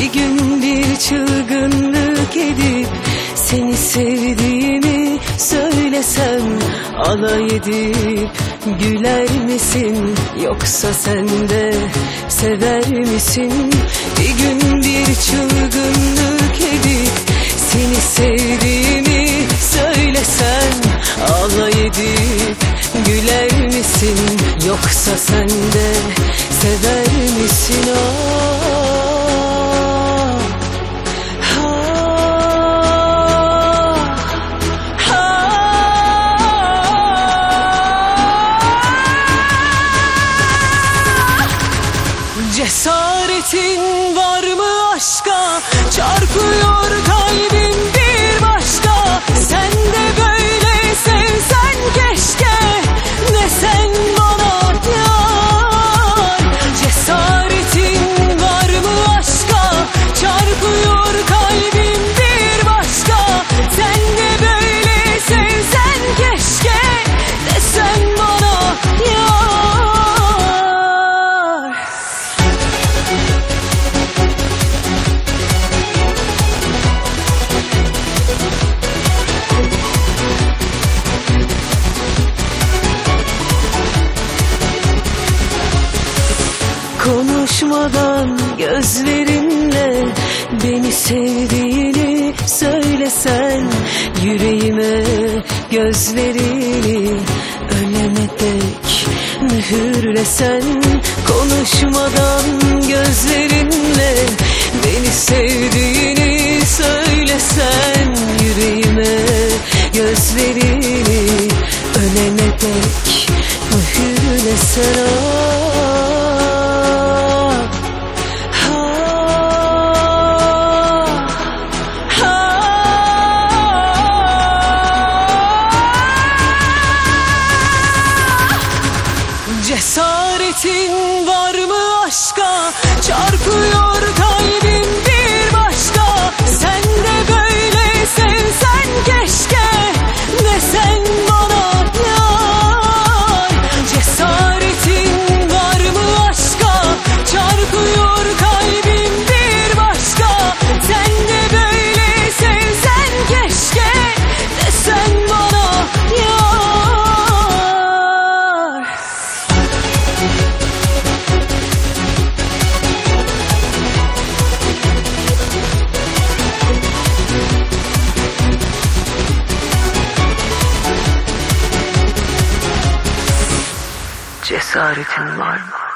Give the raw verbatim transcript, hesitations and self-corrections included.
Bir gün bir çılgınlık edip seni sevdiğimi söylesem, alay edip güler misin, yoksa sen de sever misin? Bir gün bir çılgınlık edip seni sevdiğimi söylesem, alay edip güler misin, yoksa sen de sever misin? Oh. Cesaretin var mı aşka? Çarpıyor kalbim bir başka. Sen de böyle sevsen keşke, desen bana yar. Cesaretin var mı aşka? Çarpıyor kalbim bir başka. Sen de böyle sevsen keşke, desen bana yar. Konuşmadan gözlerinle beni sevdiğini söylesen, yüreğime gözlerini ölene dek mühürlesen. Konuşmadan gözlerinle beni sevdiğini söylesen, yüreğime gözlerini ölene dek mühürlesen. Oh. Cesaretin var mı aşka? Çarpıyor kalbim bir başka. Sen de böyle sevsen keşke, desen bana yar. Cesaretin var mı aşka? Çarpıyor kalbim bir başka. Sen de böyle sevsen keşke, desen bana yar. Cesaretin var mı?